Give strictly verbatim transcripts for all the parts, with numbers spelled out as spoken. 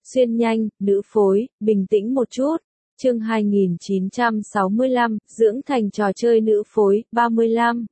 Xuyên nhanh, nữ phối, bình tĩnh một chút. Chương hai nghìn chín trăm sáu mươi lăm, dưỡng thành trò chơi nữ phối, ba mươi lăm.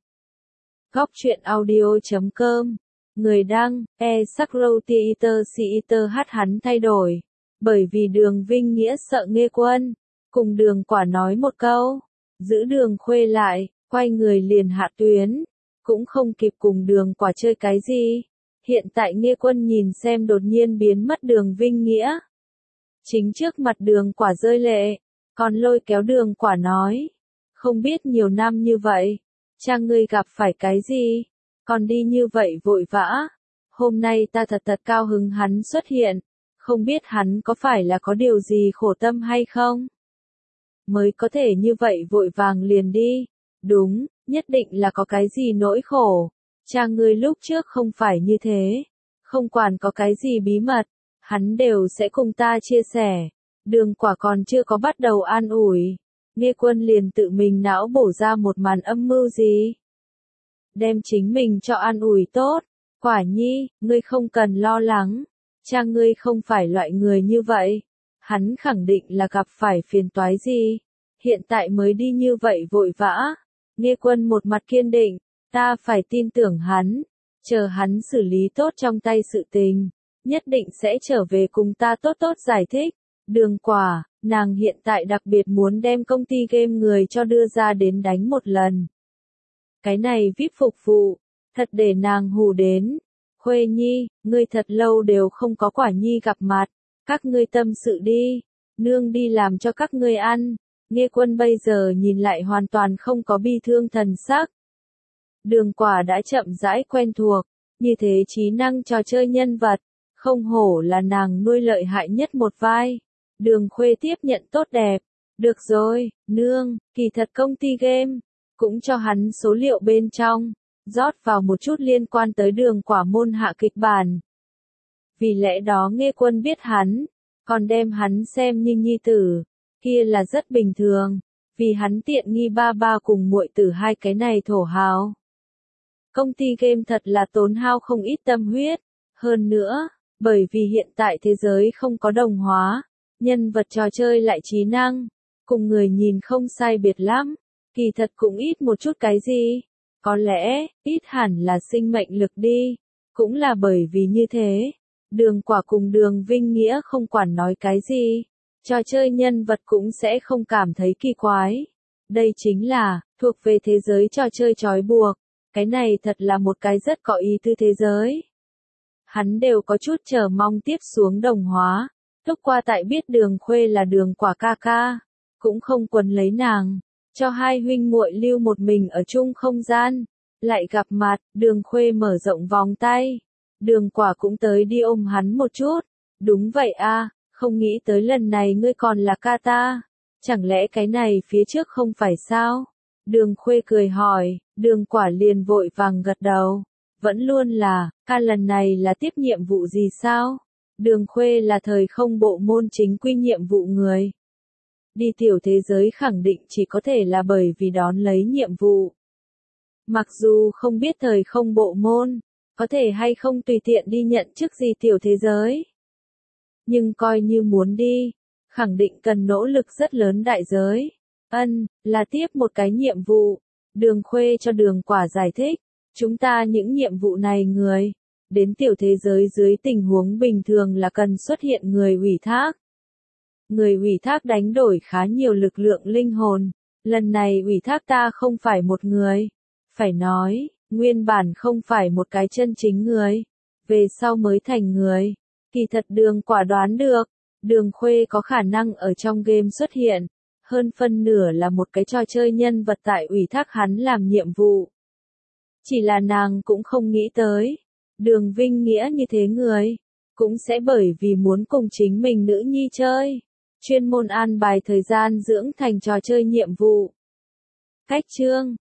Góc truyện audio chấm com. Người đăng, e Sakro Theater Theater hát hắn thay đổi. Bởi vì Đường Vinh Nghĩa sợ Nghê Quân. Cùng Đường Quả nói một câu. Giữ Đường Khuê lại, quay người liền hạ tuyến. Cũng không kịp cùng Đường Quả chơi cái gì. Hiện tại Nghê Quân nhìn xem đột nhiên biến mất Đường Vinh Nghĩa. Chính trước mặt Đường Quả rơi lệ. Còn lôi kéo Đường Quả nói. Không biết nhiều năm như vậy. Cha ngươi gặp phải cái gì? Còn đi như vậy vội vã. Hôm nay ta thật thật cao hứng hắn xuất hiện. Không biết hắn có phải là có điều gì khổ tâm hay không? Mới có thể như vậy vội vàng liền đi. Đúng, nhất định là có cái gì nỗi khổ. Cha ngươi lúc trước không phải như thế. Không quản có cái gì bí mật. Hắn đều sẽ cùng ta chia sẻ. Đường Quả còn chưa có bắt đầu an ủi. Nghê Quân liền tự mình não bổ ra một màn âm mưu gì. Đem chính mình cho an ủi tốt. Quả Nhi, ngươi không cần lo lắng. Cha ngươi không phải loại người như vậy. Hắn khẳng định là gặp phải phiền toái gì. Hiện tại mới đi như vậy vội vã. Nghê Quân một mặt kiên định. Ta phải tin tưởng hắn. Chờ hắn xử lý tốt trong tay sự tình. Nhất định sẽ trở về cùng ta tốt tốt giải thích. Đường Quả, nàng hiện tại đặc biệt muốn đem công ty game người cho đưa ra đến đánh một lần. Cái này vê i pê phục vụ, thật để nàng hù đến. Khuê Nhi, ngươi thật lâu đều không có Quả Nhi gặp mặt, các ngươi tâm sự đi, nương đi làm cho các ngươi ăn. Nghê Quân bây giờ nhìn lại hoàn toàn không có bi thương thần sắc. Đường Quả đã chậm rãi quen thuộc, như thế trí năng trò chơi nhân vật, không hổ là nàng nuôi lợi hại nhất một vai. Đường Khuê tiếp nhận tốt đẹp. Được rồi, nương, kỳ thật công ty game, cũng cho hắn số liệu bên trong, rót vào một chút liên quan tới Đường Quả môn hạ kịch bản. Vì lẽ đó Nghê Quân biết hắn, còn đem hắn xem như nhi tử, kia là rất bình thường, vì hắn tiện nghi ba ba cùng muội tử hai cái này thổ hào. Công ty game thật là tốn hao không ít tâm huyết, hơn nữa, bởi vì hiện tại thế giới không có đồng hóa. Nhân vật trò chơi lại trí năng, cùng người nhìn không sai biệt lắm, kỳ thật cũng ít một chút cái gì, có lẽ, ít hẳn là sinh mệnh lực đi, cũng là bởi vì như thế, Đường Quả cùng Đường Vinh Nghĩa không quản nói cái gì, trò chơi nhân vật cũng sẽ không cảm thấy kỳ quái, đây chính là, thuộc về thế giới trò chơi trói buộc, cái này thật là một cái rất có ý tư thế giới. Hắn đều có chút chờ mong tiếp xuống đồng hóa. Lúc qua tại biết Đường Khuê là Đường Quả ca ca, cũng không quấn lấy nàng, cho hai huynh muội lưu một mình ở chung không gian, lại gặp mặt, Đường Khuê mở rộng vòng tay, Đường Quả cũng tới đi ôm hắn một chút, đúng vậy a, không nghĩ tới lần này ngươi còn là ca ta, chẳng lẽ cái này phía trước không phải sao? Đường Khuê cười hỏi, Đường Quả liền vội vàng gật đầu, vẫn luôn là, ca lần này là tiếp nhiệm vụ gì sao? Đường Khuê là thời không bộ môn chính quy nhiệm vụ người. Đi tiểu thế giới khẳng định chỉ có thể là bởi vì đón lấy nhiệm vụ. Mặc dù không biết thời không bộ môn, có thể hay không tùy tiện đi nhận chức gì tiểu thế giới. Nhưng coi như muốn đi, khẳng định cần nỗ lực rất lớn đại giới. Ân, là tiếp một cái nhiệm vụ. Đường Khuê cho Đường Quả giải thích, chúng ta những nhiệm vụ này người. Đến tiểu thế giới dưới tình huống bình thường là cần xuất hiện người ủy thác. Người ủy thác đánh đổi khá nhiều lực lượng linh hồn, lần này ủy thác ta không phải một người. Phải nói, nguyên bản không phải một cái chân chính người, về sau mới thành người. Kỳ thật Đường Quả đoán được, Đường Khuê có khả năng ở trong game xuất hiện, hơn phân nửa là một cái trò chơi nhân vật tại ủy thác hắn làm nhiệm vụ. Chỉ là nàng cũng không nghĩ tới. Đường Vinh Nghĩa như thế người, cũng sẽ bởi vì muốn cùng chính mình nữ nhi chơi, chuyên môn an bài thời gian dưỡng thành trò chơi nhiệm vụ. Cách chương,